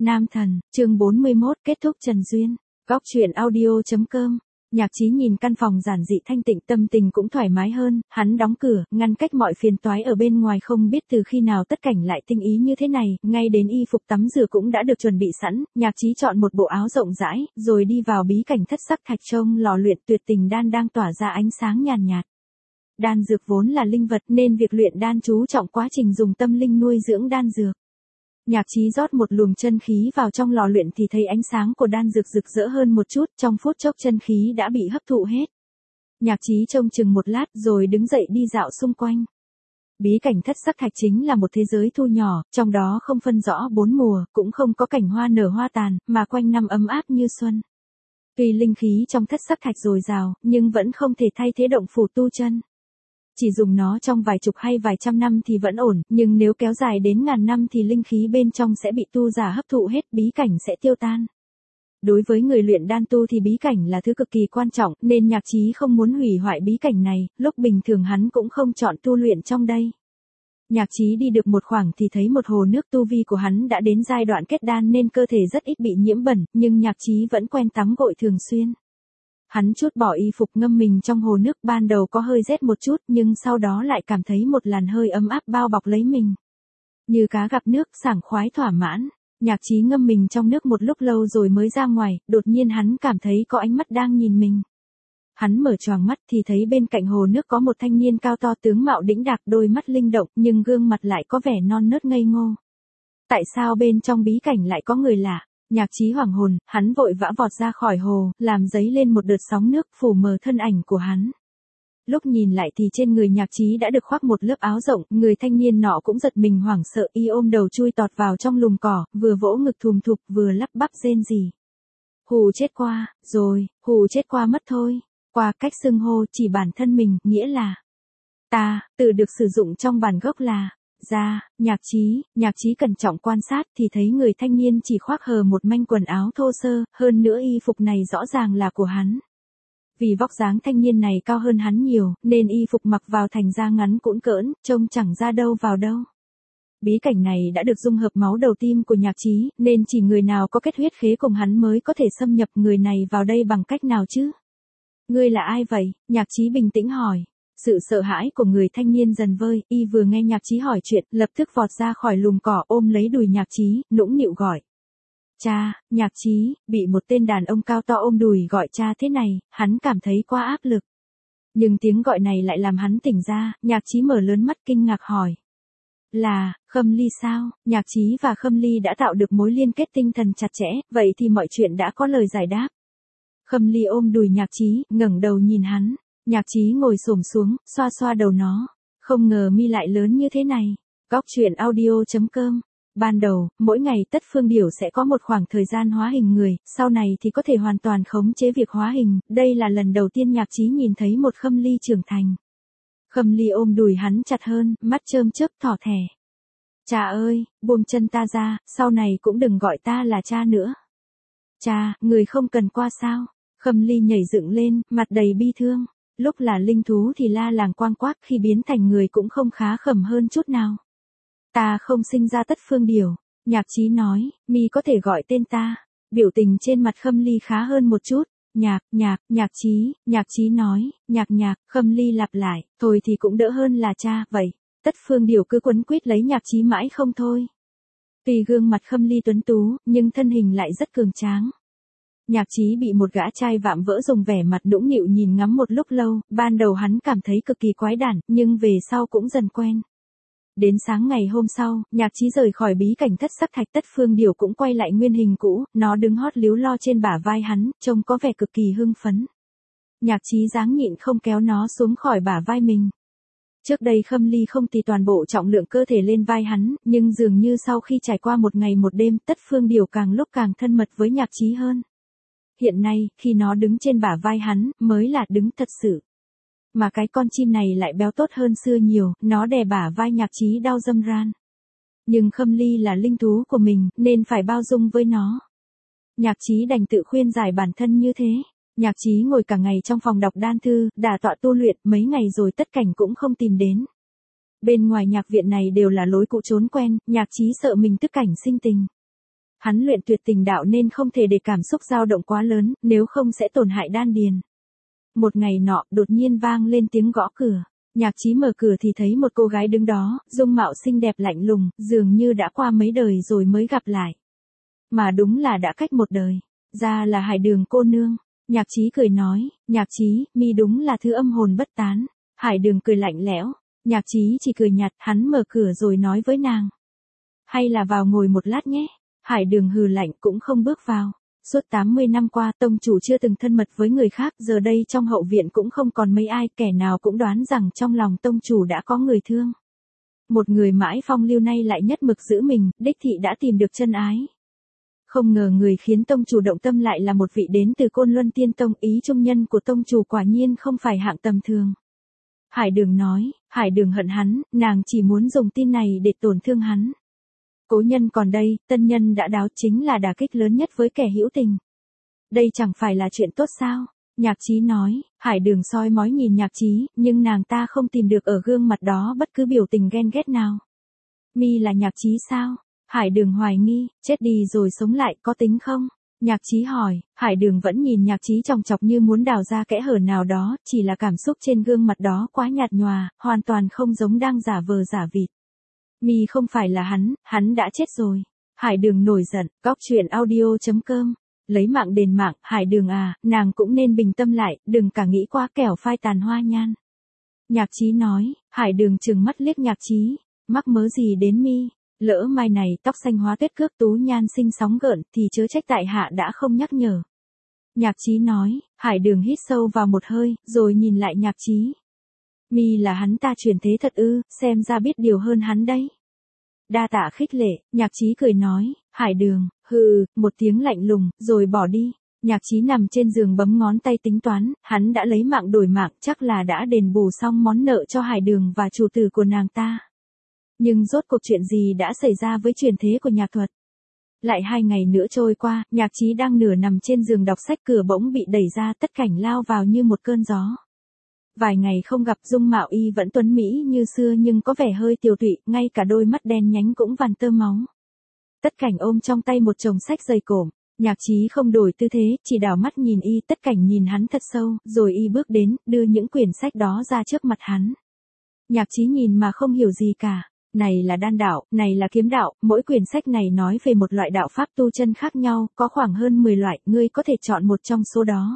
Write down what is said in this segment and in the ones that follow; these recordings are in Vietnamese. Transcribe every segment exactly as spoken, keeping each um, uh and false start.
Nam thần, chương bốn mươi mốt, kết thúc Trần Duyên. Góc truyện audio chấm com. Nhạc Chí nhìn căn phòng giản dị thanh tịnh, tâm tình cũng thoải mái hơn, hắn đóng cửa, ngăn cách mọi phiền toái ở bên ngoài. Không biết từ khi nào tất cảnh lại tinh ý như thế này, ngay đến y phục tắm rửa cũng đã được chuẩn bị sẵn. Nhạc Chí chọn một bộ áo rộng rãi, rồi đi vào bí cảnh thất sắc thạch trông lò luyện tuyệt tình đan đang tỏa ra ánh sáng nhàn nhạt, nhạt. Đan dược vốn là linh vật nên việc luyện đan chú trọng quá trình dùng tâm linh nuôi dưỡng đan dược. Nhạc Chí rót một luồng chân khí vào trong lò luyện thì thấy ánh sáng của đan dược rực rỡ hơn một chút, trong phút chốc chân khí đã bị hấp thụ hết. Nhạc Chí trông chừng một lát rồi đứng dậy đi dạo xung quanh. Bí cảnh thất sắc thạch chính là một thế giới thu nhỏ, trong đó không phân rõ bốn mùa, cũng không có cảnh hoa nở hoa tàn, mà quanh năm ấm áp như xuân. Tuy linh khí trong thất sắc thạch dồi dào, nhưng vẫn không thể thay thế động phủ tu chân. Chỉ dùng nó trong vài chục hay vài trăm năm thì vẫn ổn, nhưng nếu kéo dài đến ngàn năm thì linh khí bên trong sẽ bị tu giả hấp thụ hết, bí cảnh sẽ tiêu tan. Đối với người luyện đan tu thì bí cảnh là thứ cực kỳ quan trọng, nên Nhạc Chí không muốn hủy hoại bí cảnh này, lúc bình thường hắn cũng không chọn tu luyện trong đây. Nhạc Chí đi được một khoảng thì thấy một hồ nước, tu vi của hắn đã đến giai đoạn kết đan nên cơ thể rất ít bị nhiễm bẩn, nhưng Nhạc Chí vẫn quen tắm gội thường xuyên. Hắn trút bỏ y phục ngâm mình trong hồ nước, ban đầu có hơi rét một chút nhưng sau đó lại cảm thấy một làn hơi ấm áp bao bọc lấy mình. Như cá gặp nước, sảng khoái thỏa mãn. Nhạc Chí ngâm mình trong nước một lúc lâu rồi mới ra ngoài, đột nhiên hắn cảm thấy có ánh mắt đang nhìn mình. Hắn mở choàng mắt thì thấy bên cạnh hồ nước có một thanh niên cao to, tướng mạo đĩnh đạc, đôi mắt linh động nhưng gương mặt lại có vẻ non nớt ngây ngô. Tại sao bên trong bí cảnh lại có người lạ? Nhạc Chí hoảng hồn, hắn vội vã vọt ra khỏi hồ, làm dấy lên một đợt sóng nước phủ mờ thân ảnh của hắn. Lúc nhìn lại thì trên người Nhạc Chí đã được khoác một lớp áo rộng, người thanh niên nọ cũng giật mình hoảng sợ, y ôm đầu chui tọt vào trong lùm cỏ, vừa vỗ ngực thùm thụp vừa lắp bắp rên rỉ. Hù chết qua, rồi, hù chết qua mất thôi. Qua cách xưng hô chỉ bản thân mình, nghĩa là ta, từ được sử dụng trong bản gốc là ra. Nhạc Chí, Nhạc Chí cẩn trọng quan sát thì thấy người thanh niên chỉ khoác hờ một manh quần áo thô sơ, hơn nữa y phục này rõ ràng là của hắn. Vì vóc dáng thanh niên này cao hơn hắn nhiều, nên y phục mặc vào thành ra ngắn cũn cỡn, trông chẳng ra đâu vào đâu. Bí cảnh này đã được dung hợp máu đầu tim của Nhạc Chí, nên chỉ người nào có kết huyết khế cùng hắn mới có thể xâm nhập người này vào đây bằng cách nào chứ? Ngươi là ai vậy? Nhạc Chí bình tĩnh hỏi. Sự sợ hãi của người thanh niên dần vơi, y vừa nghe Nhạc Chí hỏi chuyện, lập tức vọt ra khỏi lùm cỏ, ôm lấy đùi Nhạc Chí, nũng nịu gọi. Cha. Nhạc Chí, bị một tên đàn ông cao to ôm đùi gọi cha thế này, hắn cảm thấy quá áp lực. Nhưng tiếng gọi này lại làm hắn tỉnh ra, Nhạc Chí mở lớn mắt kinh ngạc hỏi. Là, Khâm Ly sao? Nhạc Chí và Khâm Ly đã tạo được mối liên kết tinh thần chặt chẽ, vậy thì mọi chuyện đã có lời giải đáp. Khâm Ly ôm đùi Nhạc Chí, ngẩng đầu nhìn hắn. Nhạc Chí ngồi xổm xuống, xoa xoa đầu nó. Không ngờ mi lại lớn như thế này. Góc truyện audio chấm com. Ban đầu, mỗi ngày Tất Phương Điểu sẽ có một khoảng thời gian hóa hình người, sau này thì có thể hoàn toàn khống chế việc hóa hình. Đây là lần đầu tiên Nhạc Chí nhìn thấy một Khâm Ly trưởng thành. Khâm Ly ôm đùi hắn chặt hơn, mắt chớm chớp thỏ thẻ. Cha ơi, buông chân ta ra, sau này cũng đừng gọi ta là cha nữa. Cha, người không cần qua sao? Khâm Ly nhảy dựng lên, mặt đầy bi thương. Lúc là linh thú thì la làng quang quác, khi biến thành người cũng không khá khẩm hơn chút nào. Ta không sinh ra Tất Phương Điểu. Nhạc Chí nói, mi có thể gọi tên ta. Biểu tình trên mặt Khâm Ly khá hơn một chút. Nhạc, nhạc, Nhạc Chí, Nhạc Chí nói, nhạc nhạc, Khâm Ly lặp lại, thôi thì cũng đỡ hơn là cha, vậy. Tất Phương Điểu cứ quấn quýt lấy Nhạc Chí mãi không thôi. Tuy gương mặt Khâm Ly tuấn tú, nhưng thân hình lại rất cường tráng. Nhạc Chí bị một gã trai vạm vỡ dùng vẻ mặt nũng nịu nhìn ngắm một lúc lâu, ban đầu hắn cảm thấy cực kỳ quái đản, nhưng về sau cũng dần quen. Đến sáng ngày hôm sau, Nhạc Chí rời khỏi bí cảnh thất sắc thạch, Tất Phương Điểu cũng quay lại nguyên hình cũ, nó đứng hót líu lo trên bả vai hắn, trông có vẻ cực kỳ hưng phấn. Nhạc Chí dáng nhịn không kéo nó xuống khỏi bả vai mình. Trước đây Khâm Ly không tì toàn bộ trọng lượng cơ thể lên vai hắn, nhưng dường như sau khi trải qua một ngày một đêm, Tất Phương Điểu càng lúc càng thân mật với Nhạc Chí hơn. Hiện nay, khi nó đứng trên bả vai hắn, mới là đứng thật sự. Mà cái con chim này lại béo tốt hơn xưa nhiều, nó đè bả vai Nhạc Chí đau râm ran. Nhưng Khâm Ly là linh thú của mình, nên phải bao dung với nó. Nhạc Chí đành tự khuyên giải bản thân như thế. Nhạc Chí ngồi cả ngày trong phòng đọc đan thư, đả tọa tu luyện, mấy ngày rồi Tất Cảnh cũng không tìm đến. Bên ngoài nhạc viện này đều là lối cũ trốn quen, Nhạc Chí sợ mình Tức Cảnh sinh tình. Hắn luyện tuyệt tình đạo nên không thể để cảm xúc dao động quá lớn, nếu không sẽ tổn hại đan điền. Một ngày nọ, đột nhiên vang lên tiếng gõ cửa. Nhạc Chí mở cửa thì thấy một cô gái đứng đó, dung mạo xinh đẹp lạnh lùng, dường như đã qua mấy đời rồi mới gặp lại. Mà đúng là đã cách một đời. Ra là Hải Đường cô nương. Nhạc Chí cười nói, Nhạc Chí, mi đúng là thứ âm hồn bất tán. Hải Đường cười lạnh lẽo. Nhạc Chí chỉ cười nhạt, hắn mở cửa rồi nói với nàng. Hay là vào ngồi một lát nhé. Hải Đường hừ lạnh cũng không bước vào. Suốt tám mươi năm qua tông chủ chưa từng thân mật với người khác, giờ đây trong hậu viện cũng không còn mấy ai, kẻ nào cũng đoán rằng trong lòng tông chủ đã có người thương. Một người mãi phong lưu nay lại nhất mực giữ mình, đích thị đã tìm được chân ái. Không ngờ người khiến tông chủ động tâm lại là một vị đến từ Côn Luân Tiên Tông, ý trung nhân của tông chủ quả nhiên không phải hạng tầm thường. Hải Đường nói, Hải Đường hận hắn, nàng chỉ muốn dùng tin này để tổn thương hắn. Cố nhân còn đây, tân nhân đã đáo, chính là đả kích lớn nhất với kẻ hữu tình. Đây chẳng phải là chuyện tốt sao? Nhạc Chí nói. Hải Đường soi mói nhìn Nhạc Chí, nhưng nàng ta không tìm được ở gương mặt đó bất cứ biểu tình ghen ghét nào. Mi là Nhạc Chí sao? Hải Đường hoài nghi, chết đi rồi sống lại có tính không? Nhạc Chí hỏi. Hải Đường vẫn nhìn Nhạc Chí chòng chọc như muốn đào ra kẽ hở nào đó, chỉ là cảm xúc trên gương mặt đó quá nhạt nhòa, hoàn toàn không giống đang giả vờ giả vịt. Mi không phải là hắn, hắn đã chết rồi. Hải Đường nổi giận. Góc truyện audio chấm com. Lấy mạng đền mạng, Hải Đường à, nàng cũng nên bình tâm lại, đừng cả nghĩ quá kẻo phai tàn hoa nhan. Nhạc Chí nói. Hải Đường trừng mắt liếc Nhạc Chí. Mắc mớ gì đến mi? Lỡ mai này tóc xanh hóa tuyết cước tú nhan xinh sóng gợn thì chớ trách tại hạ đã không nhắc nhở. Nhạc Chí nói. Hải Đường hít sâu vào một hơi, rồi nhìn lại Nhạc Chí. Mi là hắn ta truyền thế thật ư, xem ra biết điều hơn hắn đấy. Đa tạ khích lệ. Nhạc Chí cười nói. Hải Đường, hừ, một tiếng lạnh lùng, rồi bỏ đi. Nhạc Chí nằm trên giường bấm ngón tay tính toán, hắn đã lấy mạng đổi mạng, chắc là đã đền bù xong món nợ cho Hải Đường và chủ tử của nàng ta. Nhưng rốt cuộc chuyện gì đã xảy ra với truyền thế của nhạc thuật? Lại hai ngày nữa trôi qua, Nhạc Chí đang nửa nằm trên giường đọc sách, cửa bỗng bị đẩy ra, Tất Cảnh lao vào như một cơn gió. Vài ngày không gặp, dung mạo y vẫn tuấn mỹ như xưa nhưng có vẻ hơi tiều tụy, ngay cả đôi mắt đen nhánh cũng vằn tơ máu. Tất Cảnh ôm trong tay một chồng sách dày cộm. Nhạc Chí không đổi tư thế, chỉ đảo mắt nhìn y. Tất Cảnh nhìn hắn thật sâu, rồi y bước đến, đưa những quyển sách đó ra trước mặt hắn. Nhạc Chí nhìn mà không hiểu gì cả. Này là đan đạo, này là kiếm đạo, mỗi quyển sách này nói về một loại đạo pháp tu chân khác nhau, có khoảng hơn mười loại, ngươi có thể chọn một trong số đó.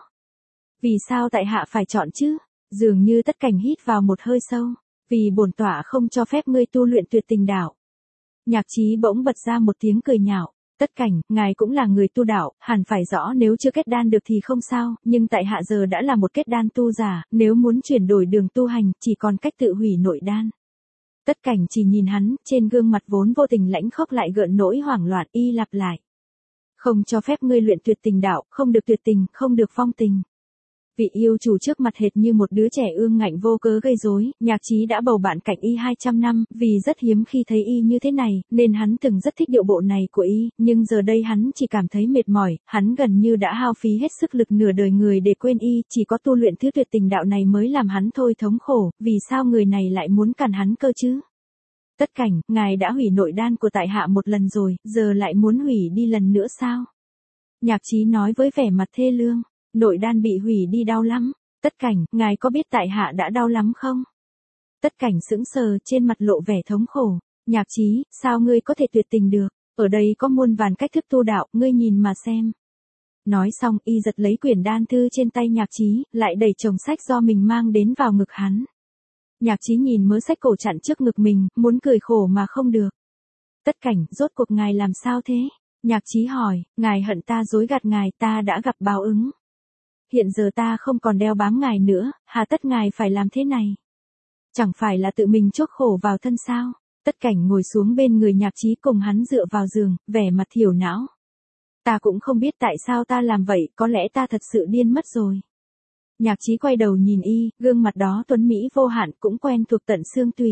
Vì sao tại hạ phải chọn chứ? Dường như Tất Cảnh hít vào một hơi sâu. Vì bổn tọa không cho phép ngươi tu luyện tuyệt tình đạo. Nhạc Chí bỗng bật ra một tiếng cười nhạo. Tất Cảnh, ngài cũng là người tu đạo, hẳn phải rõ nếu chưa kết đan được thì không sao, nhưng tại hạ giờ đã là một kết đan tu giả, nếu muốn chuyển đổi đường tu hành, chỉ còn cách tự hủy nội đan. Tất Cảnh chỉ nhìn hắn, trên gương mặt vốn vô tình lãnh khốc lại gợn nỗi hoảng loạn, y lặp lại. Không cho phép ngươi luyện tuyệt tình đạo, không được tuyệt tình, không được phong tình. Vị yêu chủ trước mặt hệt như một đứa trẻ ương ngạnh vô cớ gây rối. Nhạc Chí đã bầu bạn cạnh y hai trăm năm, vì rất hiếm khi thấy y như thế này, nên hắn từng rất thích điệu bộ này của y, nhưng giờ đây hắn chỉ cảm thấy mệt mỏi, hắn gần như đã hao phí hết sức lực nửa đời người để quên y, chỉ có tu luyện thứ tuyệt tình đạo này mới làm hắn thôi thống khổ, vì sao người này lại muốn cản hắn cơ chứ? Tất Cảnh, ngài đã hủy nội đan của tại hạ một lần rồi, giờ lại muốn hủy đi lần nữa sao? Nhạc Chí nói với vẻ mặt thê lương. Nội đan bị hủy đi đau lắm. Tất Cảnh, ngài có biết tại hạ đã đau lắm không? Tất Cảnh sững sờ, trên mặt lộ vẻ thống khổ. Nhạc Chí, sao ngươi có thể tuyệt tình được? Ở đây có muôn vàn cách thức tu đạo, ngươi nhìn mà xem. Nói xong, y giật lấy quyển đan thư trên tay Nhạc Chí, lại đẩy chồng sách do mình mang đến vào ngực hắn. Nhạc Chí nhìn mớ sách cổ chặn trước ngực mình, muốn cười khổ mà không được. Tất Cảnh, rốt cuộc ngài làm sao thế? Nhạc Chí hỏi. Ngài hận ta dối gạt ngài, ta đã gặp báo ứng. Hiện giờ ta không còn đeo bám ngài nữa, hà tất ngài phải làm thế này? Chẳng phải là tự mình chuốc khổ vào thân sao? Tất Cảnh ngồi xuống bên người Nhạc Chí cùng hắn dựa vào giường, vẻ mặt thiểu não. Ta cũng không biết tại sao ta làm vậy, có lẽ ta thật sự điên mất rồi. Nhạc Chí quay đầu nhìn y, gương mặt đó tuấn mỹ vô hạn, cũng quen thuộc tận xương tùy.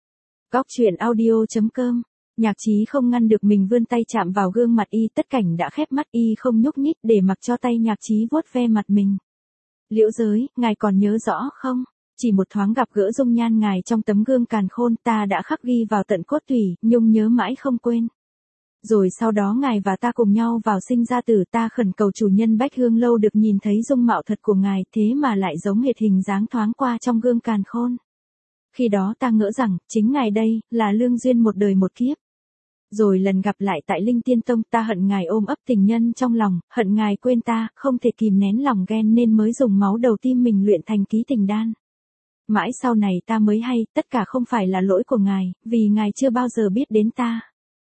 Góc truyện audio chấm com. Nhạc Chí không ngăn được mình vươn tay chạm vào gương mặt y. Tất Cảnh đã khép mắt, y không nhúc nhích để mặc cho tay Nhạc Chí vuốt ve mặt mình. Liễu Giới, ngài còn nhớ rõ không? Chỉ một thoáng gặp gỡ dung nhan ngài trong tấm gương càn khôn, ta đã khắc ghi vào tận cốt tủy, nhung nhớ mãi không quên. Rồi sau đó ngài và ta cùng nhau vào sinh ra tử, ta khẩn cầu chủ nhân Bách Hương Lâu được nhìn thấy dung mạo thật của ngài, thế mà lại giống hệt hình dáng thoáng qua trong gương càn khôn. Khi đó ta ngỡ rằng, chính ngài đây, là lương duyên một đời một kiếp. Rồi lần gặp lại tại Linh Tiên Tông, ta hận ngài ôm ấp tình nhân trong lòng, hận ngài quên ta, không thể kìm nén lòng ghen nên mới dùng máu đầu tim mình luyện thành ký tình đan. Mãi sau này ta mới hay, tất cả không phải là lỗi của ngài, vì ngài chưa bao giờ biết đến ta.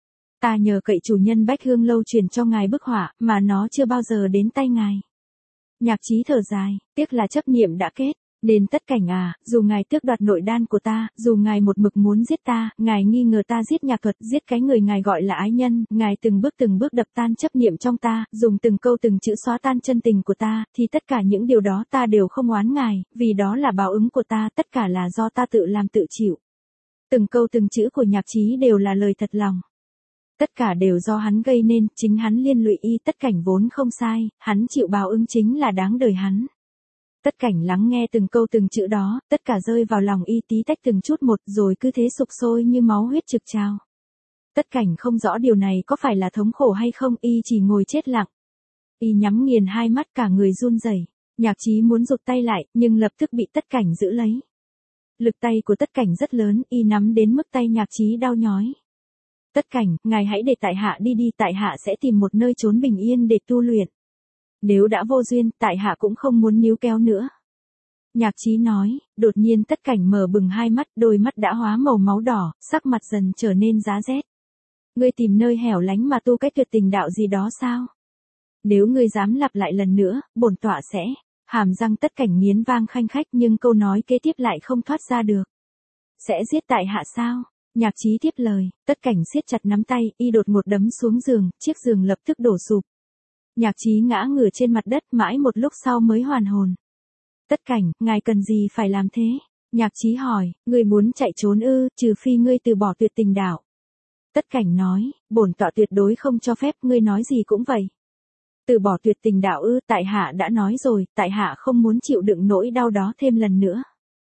Ta nhờ cậy chủ nhân Bách Hương Lâu truyền cho ngài bức họa, mà nó chưa bao giờ đến tay ngài. Nhạc Chí thở dài, tiếc là chấp niệm đã kết. Nên Tất Cảnh à, dù ngài tước đoạt nội đan của ta, dù ngài một mực muốn giết ta, ngài nghi ngờ ta giết Nhạc Thuật, giết cái người ngài gọi là ái nhân, ngài từng bước từng bước đập tan chấp niệm trong ta, dùng từng câu từng chữ xóa tan chân tình của ta, thì tất cả những điều đó ta đều không oán ngài, vì đó là báo ứng của ta, tất cả là do ta tự làm tự chịu. Từng câu từng chữ của Nhạc Chí đều là lời thật lòng. Tất cả đều do hắn gây nên, chính hắn liên lụy y, Tất Cảnh vốn không sai, hắn chịu báo ứng chính là đáng đời hắn. Tất Cảnh lắng nghe từng câu từng chữ đó, tất cả rơi vào lòng y tí tách từng chút một, rồi cứ thế sục sôi như máu huyết trực trào. Tất Cảnh không rõ điều này có phải là thống khổ hay không, y chỉ ngồi chết lặng. Y nhắm nghiền hai mắt, cả người run rẩy. Nhạc Chí muốn rụt tay lại, nhưng lập tức bị Tất Cảnh giữ lấy. Lực tay của Tất Cảnh rất lớn, y nắm đến mức tay Nhạc Chí đau nhói. Tất Cảnh, ngài hãy để tại hạ đi đi, tại hạ sẽ tìm một nơi trốn bình yên để tu luyện. Nếu đã vô duyên, tại hạ cũng không muốn níu kéo nữa. Nhạc Chí nói, đột nhiên Tất Cảnh mở bừng hai mắt, đôi mắt đã hóa màu máu đỏ, sắc mặt dần trở nên giá rét. Ngươi tìm nơi hẻo lánh mà tu cái tuyệt tình đạo gì đó sao? Nếu ngươi dám lặp lại lần nữa, bổn tọa sẽ... Hàm răng Tất Cảnh nghiến vang khanh khách, nhưng câu nói kế tiếp lại không thoát ra được. Sẽ giết tại hạ sao? Nhạc Chí tiếp lời, Tất Cảnh siết chặt nắm tay, y đột một đấm xuống giường, chiếc giường lập tức đổ sụp. Nhạc Chí ngã ngửa trên mặt đất, mãi một lúc sau mới hoàn hồn. Tất Cảnh, ngài cần gì phải làm thế? Nhạc Chí hỏi, ngươi muốn chạy trốn ư, trừ phi ngươi từ bỏ tuyệt tình đạo. Tất Cảnh nói, bổn tọa tuyệt đối không cho phép, ngươi nói gì cũng vậy. Từ bỏ tuyệt tình đạo ư, tại hạ đã nói rồi, tại hạ không muốn chịu đựng nỗi đau đó thêm lần nữa.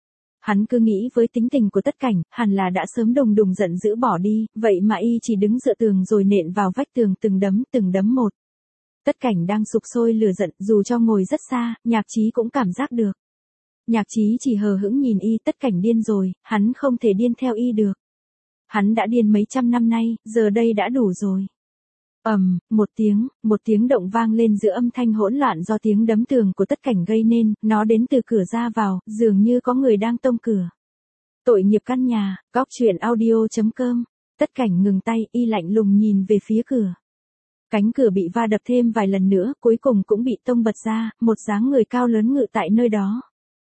Hắn cứ nghĩ với tính tình của Tất Cảnh, hẳn là đã sớm đùng đùng giận dữ bỏ đi, vậy mà y chỉ đứng dựa tường rồi nện vào vách tường từng đấm từng đấm một. Tất Cảnh đang sục sôi lửa giận, dù cho ngồi rất xa, Nhạc Chí cũng cảm giác được. Nhạc Chí chỉ hờ hững nhìn y, Tất Cảnh điên rồi, hắn không thể điên theo y được. Hắn đã điên mấy trăm năm nay, giờ đây đã đủ rồi. Ầm, um, một tiếng, một tiếng động vang lên giữa âm thanh hỗn loạn do tiếng đấm tường của Tất Cảnh gây nên, nó đến từ cửa ra vào, dường như có người đang tông cửa. Tội nghiệp căn nhà, góc truyện audio chấm com. Tất Cảnh ngừng tay, y lạnh lùng nhìn về phía cửa. Cánh cửa bị va đập thêm vài lần nữa, cuối cùng cũng bị tông bật ra, một dáng người cao lớn ngự tại nơi đó.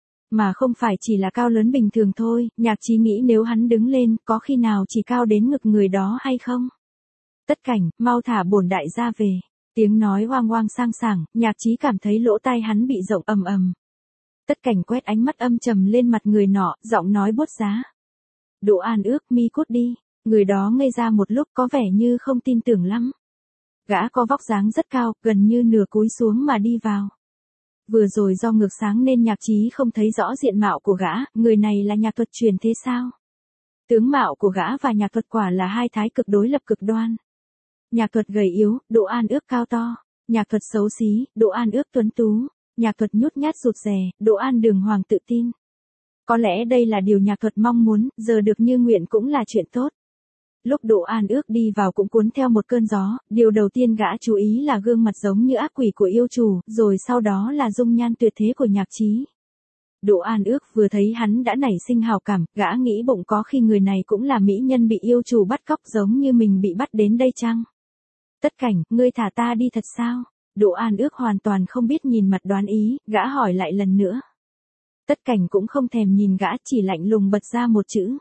Mà không phải chỉ là cao lớn bình thường thôi, Nhạc Chí nghĩ nếu hắn đứng lên, có khi nào chỉ cao đến ngực người đó hay không? Tất Cảnh, mau thả bổn đại gia về. Tiếng nói oang oang sang sảng, Nhạc Chí cảm thấy lỗ tai hắn bị rộng ầm ầm. Tất Cảnh quét ánh mắt âm trầm lên mặt người nọ, giọng nói buốt giá. Đỗ An Ước, mi cút đi. Người đó ngây ra một lúc, có vẻ như không tin tưởng lắm. Gã có vóc dáng rất cao, gần như nửa cúi xuống mà đi vào. Vừa rồi do ngược sáng nên Nhạc Chí không thấy rõ diện mạo của gã, người này là Nhạc Thuật truyền thế sao? Tướng mạo của gã và Nhạc Thuật quả là hai thái cực đối lập cực đoan. Nhạc Thuật gầy yếu, Đỗ An Ước cao to. Nhạc Thuật xấu xí, Đỗ An Ước tuấn tú. Nhạc Thuật nhút nhát rụt rè, Đỗ An đường hoàng tự tin. Có lẽ đây là điều Nhạc Thuật mong muốn, giờ được như nguyện cũng là chuyện tốt. Lúc Đỗ An Ước đi vào cũng cuốn theo một cơn gió, điều đầu tiên gã chú ý là gương mặt giống như ác quỷ của yêu chủ, rồi sau đó là dung nhan tuyệt thế của Nhạc Chí. Đỗ An Ước vừa thấy hắn đã nảy sinh hào cảm, gã nghĩ bụng có khi người này cũng là mỹ nhân bị yêu chủ bắt cóc giống như mình bị bắt đến đây chăng? Tất Cảnh, ngươi thả ta đi thật sao? Đỗ An Ước hoàn toàn không biết nhìn mặt đoán ý, gã hỏi lại lần nữa. Tất Cảnh cũng không thèm nhìn gã, chỉ lạnh lùng bật ra một chữ.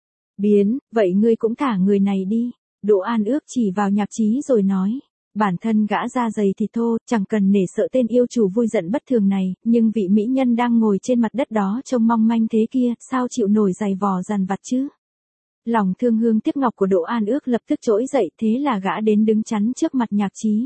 Biến, vậy ngươi cũng thả người này đi. Đỗ An Ước chỉ vào Nhạc Chí rồi nói. Bản thân gã da dày thì thô, chẳng cần nể sợ tên yêu chủ vui giận bất thường này, nhưng vị mỹ nhân đang ngồi trên mặt đất đó trông mong manh thế kia, sao chịu nổi giày vò dằn vặt chứ? Lòng thương hương tiếc ngọc của Đỗ An Ước lập tức trỗi dậy, thế là gã đến đứng chắn trước mặt Nhạc Chí.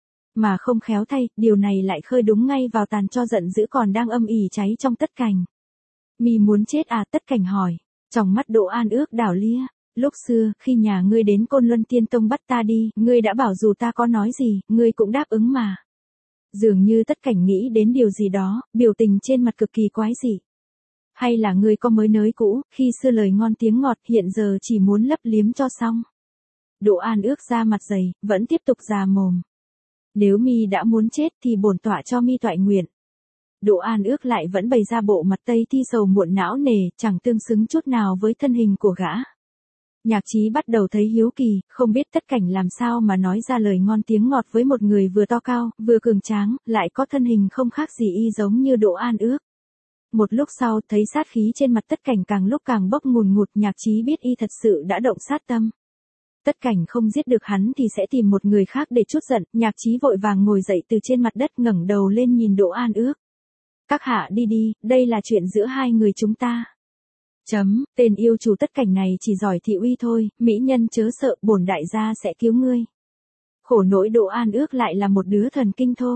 Mà không khéo thay, điều này lại khơi đúng ngay vào tàn tro giận dữ còn đang âm ỉ cháy trong Tất Cảnh. Mi muốn chết à? Tất Cảnh hỏi. Trong mắt Đỗ An Ước đảo lia, lúc xưa, khi nhà ngươi đến Côn Luân Tiên Tông bắt ta đi, ngươi đã bảo dù ta có nói gì, ngươi cũng đáp ứng mà. Dường như Tất Cảnh nghĩ đến điều gì đó, biểu tình trên mặt cực kỳ quái dị. Hay là ngươi có mới nới cũ, khi xưa lời ngon tiếng ngọt hiện giờ chỉ muốn lấp liếm cho xong. Đỗ An Ước ra mặt dày, vẫn tiếp tục già mồm. Nếu mi đã muốn chết thì bổn tọa cho mi toại nguyện. Đỗ An Ước lại vẫn bày ra bộ mặt tây thi sầu muộn não nề, chẳng tương xứng chút nào với thân hình của gã. Nhạc Chí bắt đầu thấy hiếu kỳ, không biết Tất Cảnh làm sao mà nói ra lời ngon tiếng ngọt với một người vừa to cao, vừa cường tráng, lại có thân hình không khác gì y giống như Đỗ An Ước. Một lúc sau, thấy sát khí trên mặt Tất Cảnh càng lúc càng bốc ngùn ngụt, Nhạc Chí biết y thật sự đã động sát tâm. Tất Cảnh không giết được hắn thì sẽ tìm một người khác để trút giận, Nhạc Chí vội vàng ngồi dậy từ trên mặt đất, ngẩng đầu lên nhìn Đỗ An Ước. Các hạ đi đi, đây là chuyện giữa hai người chúng ta. Chấm, tên yêu chủ Tất Cảnh này chỉ giỏi thị uy thôi, mỹ nhân chớ sợ, bổn đại gia sẽ cứu ngươi. Khổ nỗi Đỗ An Ước lại là một đứa thần kinh thô.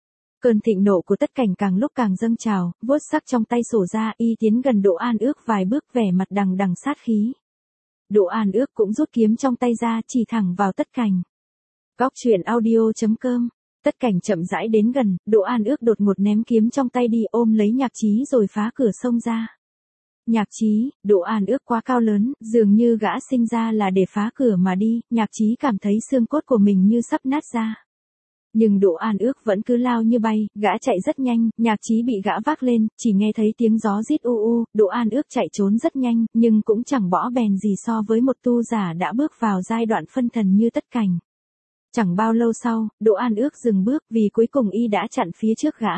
Cơn thịnh nộ của Tất Cảnh càng lúc càng dâng trào, vuốt sắc trong tay sổ ra, y tiến gần Đỗ An Ước vài bước, vẻ mặt đằng đằng sát khí. Đỗ An Ước cũng rút kiếm trong tay ra, chỉ thẳng vào Tất Cảnh. Góc truyện audio chấm com. Tất Cảnh chậm rãi đến gần, Đỗ An Ước đột ngột ném kiếm trong tay đi, ôm lấy Nhạc Chí rồi phá cửa xông ra. Nhạc Chí, Đỗ An Ước quá cao lớn, dường như gã sinh ra là để phá cửa mà đi, Nhạc Chí cảm thấy xương cốt của mình như sắp nát ra. Nhưng Đỗ An Ước vẫn cứ lao như bay, gã chạy rất nhanh, Nhạc Chí bị gã vác lên, chỉ nghe thấy tiếng gió rít u u, Đỗ An Ước chạy trốn rất nhanh, nhưng cũng chẳng bỏ bèn gì so với một tu giả đã bước vào giai đoạn phân thần như Tất Cảnh. Chẳng bao lâu sau, Đỗ An Ước dừng bước vì cuối cùng y đã chặn phía trước gã.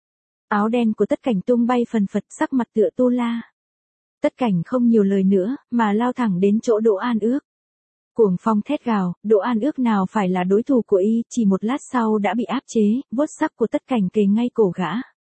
Áo đen của Tất Cảnh tung bay phần phật, sắc mặt tựa tu la. Tất Cảnh không nhiều lời nữa, mà lao thẳng đến chỗ Đỗ An Ước. Cuồng phong thét gào, Đỗ An Ước nào phải là đối thủ của y, chỉ một lát sau đã bị áp chế, vuốt sắc của Tất Cảnh kề ngay cổ gã.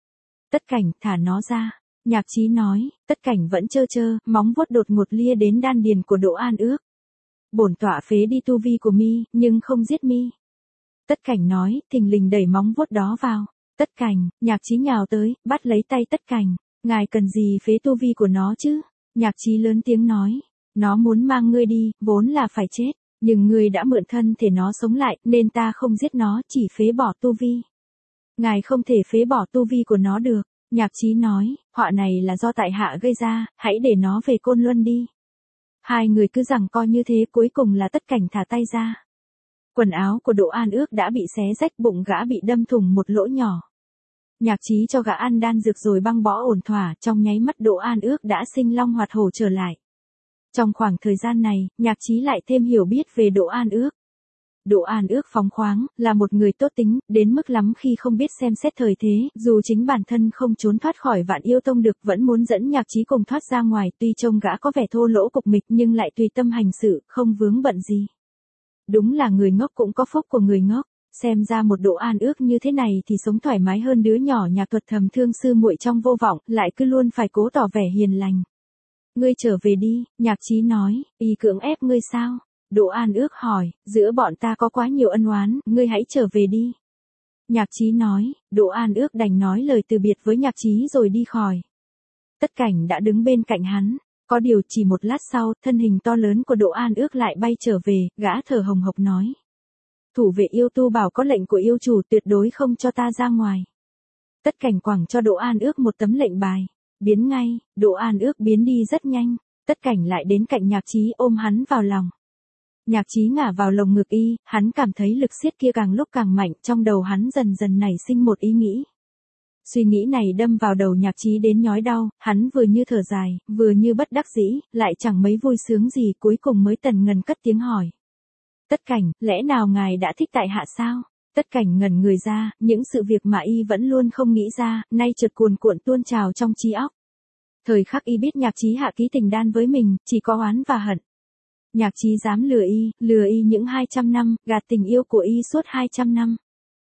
Tất Cảnh, thả nó ra. Nhạc Chí nói, Tất Cảnh vẫn chơ chơ, móng vuốt đột ngột lia đến đan điền của Đỗ An Ước. Bổn tọa phế đi tu vi của mi, nhưng không giết mi. Tất Cảnh nói, thình lình đẩy móng vuốt đó vào. Tất Cảnh, Nhạc Chí nhào tới, bắt lấy tay Tất Cảnh. Ngài cần gì phế tu vi của nó chứ? Nhạc Chí lớn tiếng nói. Nó muốn mang ngươi đi, vốn là phải chết. Nhưng ngươi đã mượn thân thể nó sống lại, nên ta không giết nó, chỉ phế bỏ tu vi. Ngài không thể phế bỏ tu vi của nó được. Nhạc Chí nói, họa này là do tại hạ gây ra, hãy để nó về Côn Luân đi. Hai người cứ giằng co như thế, cuối cùng là Tất Cảnh thả tay ra. Quần áo của Đỗ An Ước đã bị xé rách, bụng gã bị đâm thủng một lỗ nhỏ. Nhạc Chí cho gã ăn đan dược rồi băng bó ổn thỏa, trong nháy mắt Đỗ An Ước đã sinh long hoạt hổ trở lại. Trong khoảng thời gian này, Nhạc Chí lại thêm hiểu biết về Đỗ An Ước. Đỗ An Ước phóng khoáng, là một người tốt tính, đến mức lắm khi không biết xem xét thời thế, dù chính bản thân không trốn thoát khỏi Vạn Yêu Tông được vẫn muốn dẫn Nhạc Chí cùng thoát ra ngoài, tuy trông gã có vẻ thô lỗ cục mịch nhưng lại tùy tâm hành sự, không vướng bận gì. Đúng là người ngốc cũng có phúc của người ngốc, xem ra một Đỗ An Ước như thế này thì sống thoải mái hơn đứa nhỏ Nhạc Thuật thầm thương sư muội trong vô vọng, lại cứ luôn phải cố tỏ vẻ hiền lành. Ngươi trở về đi, Nhạc Chí nói, y cưỡng ép ngươi sao? Đỗ An Ước hỏi, giữa bọn ta có quá nhiều ân oán, ngươi hãy trở về đi. Nhạc Chí nói, Đỗ An Ước đành nói lời từ biệt với Nhạc Chí rồi đi khỏi. Tất Cảnh đã đứng bên cạnh hắn, có điều chỉ một lát sau, thân hình to lớn của Đỗ An Ước lại bay trở về, gã thở hồng hộc nói. Thủ vệ yêu tu bảo có lệnh của yêu chủ tuyệt đối không cho ta ra ngoài. Tất Cảnh quẳng cho Đỗ An Ước một tấm lệnh bài. Biến ngay, Đỗ An Ước biến đi rất nhanh, Tất Cảnh lại đến cạnh Nhạc Chí ôm hắn vào lòng. Nhạc Chí ngả vào lồng ngực y, hắn cảm thấy lực siết kia càng lúc càng mạnh, trong đầu hắn dần dần nảy sinh một ý nghĩ. Suy nghĩ này đâm vào đầu Nhạc Chí đến nhói đau, hắn vừa như thở dài, vừa như bất đắc dĩ, lại chẳng mấy vui sướng gì, cuối cùng mới tần ngần cất tiếng hỏi. Tất Cảnh, lẽ nào ngài đã thích tại hạ sao? Tất Cảnh ngẩn người ra, những sự việc mà y vẫn luôn không nghĩ ra, nay chợt cuồn cuộn tuôn trào trong trí óc. Thời khắc y biết Nhạc Chí hạ ký tình đan với mình, chỉ có oán và hận. Nhạc Chí dám lừa y, lừa y những hai trăm năm, gạt tình yêu của y suốt hai trăm năm.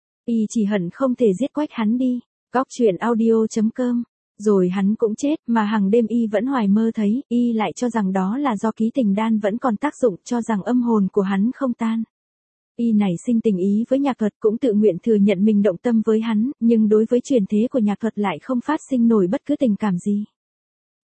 Y chỉ hận không thể giết quách hắn đi. Góc truyện audio chấm com. Rồi hắn cũng chết, mà hàng đêm y vẫn hoài mơ thấy, y lại cho rằng đó là do ký tình đan vẫn còn tác dụng, cho rằng âm hồn của hắn không tan. Y nảy sinh tình ý với Nhạc Thuật, cũng tự nguyện thừa nhận mình động tâm với hắn, nhưng đối với truyền thế của Nhạc Thuật lại không phát sinh nổi bất cứ tình cảm gì.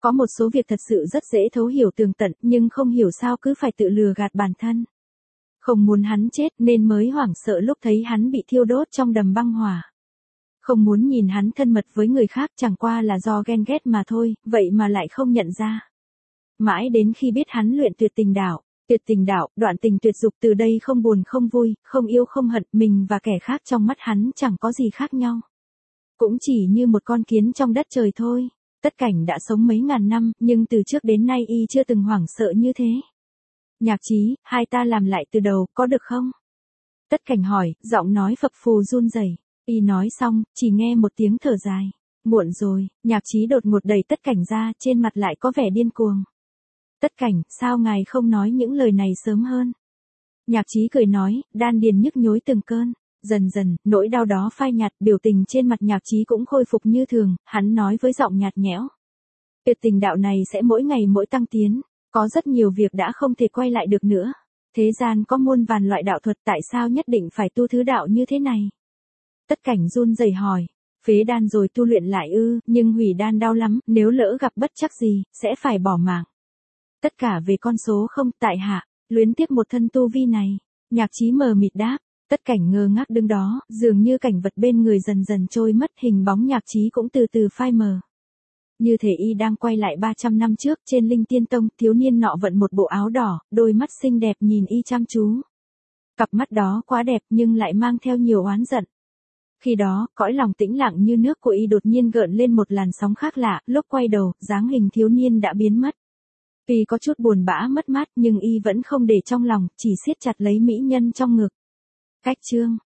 Có một số việc thật sự rất dễ thấu hiểu tường tận, nhưng không hiểu sao cứ phải tự lừa gạt bản thân. Không muốn hắn chết nên mới hoảng sợ lúc thấy hắn bị thiêu đốt trong đầm băng hỏa. Không muốn nhìn hắn thân mật với người khác, chẳng qua là do ghen ghét mà thôi, vậy mà lại không nhận ra. Mãi đến khi biết hắn luyện tuyệt tình đạo, tuyệt tình đạo, đoạn tình tuyệt dục, từ đây không buồn không vui, không yêu không hận, mình và kẻ khác trong mắt hắn chẳng có gì khác nhau. Cũng chỉ như một con kiến trong đất trời thôi. Tất Cảnh đã sống mấy ngàn năm, nhưng từ trước đến nay y chưa từng hoảng sợ như thế. Nhạc Chí, hai ta làm lại từ đầu, có được không? Tất Cảnh hỏi, giọng nói phập phù run rẩy. Y nói xong, chỉ nghe một tiếng thở dài. Muộn rồi. Nhạc Chí đột ngột đẩy Tất Cảnh ra, trên mặt lại có vẻ điên cuồng. Tất Cảnh, sao ngài không nói những lời này sớm hơn? Nhạc Chí cười nói, đan điền nhức nhối từng cơn. Dần dần, nỗi đau đó phai nhạt, biểu tình trên mặt Nhạc Chí cũng khôi phục như thường, hắn nói với giọng nhạt nhẽo. Tuyệt tình đạo này sẽ mỗi ngày mỗi tăng tiến, có rất nhiều việc đã không thể quay lại được nữa. Thế gian có muôn vàn loại đạo thuật, tại sao nhất định phải tu thứ đạo như thế này? Tất Cảnh run rẩy hỏi, phế đan rồi tu luyện lại ư? Nhưng hủy đan đau lắm, nếu lỡ gặp bất trắc gì, sẽ phải bỏ mạng. Tất cả về con số không, tại hạ, luyến tiếc một thân tu vi này. Nhạc Chí mờ mịt đáp. Tất Cảnh ngơ ngác đứng đó, dường như cảnh vật bên người dần dần trôi mất, hình bóng Nhạc Chí cũng từ từ phai mờ. Như thể y đang quay lại ba trăm năm trước, trên Linh Tiên Tông, thiếu niên nọ vận một bộ áo đỏ, đôi mắt xinh đẹp nhìn y chăm chú. Cặp mắt đó quá đẹp nhưng lại mang theo nhiều oán giận. Khi đó, cõi lòng tĩnh lặng như nước của y đột nhiên gợn lên một làn sóng khác lạ, lúc quay đầu, dáng hình thiếu niên đã biến mất. Vì có chút buồn bã mất mát nhưng y vẫn không để trong lòng, chỉ siết chặt lấy mỹ nhân trong ngực. Cách chương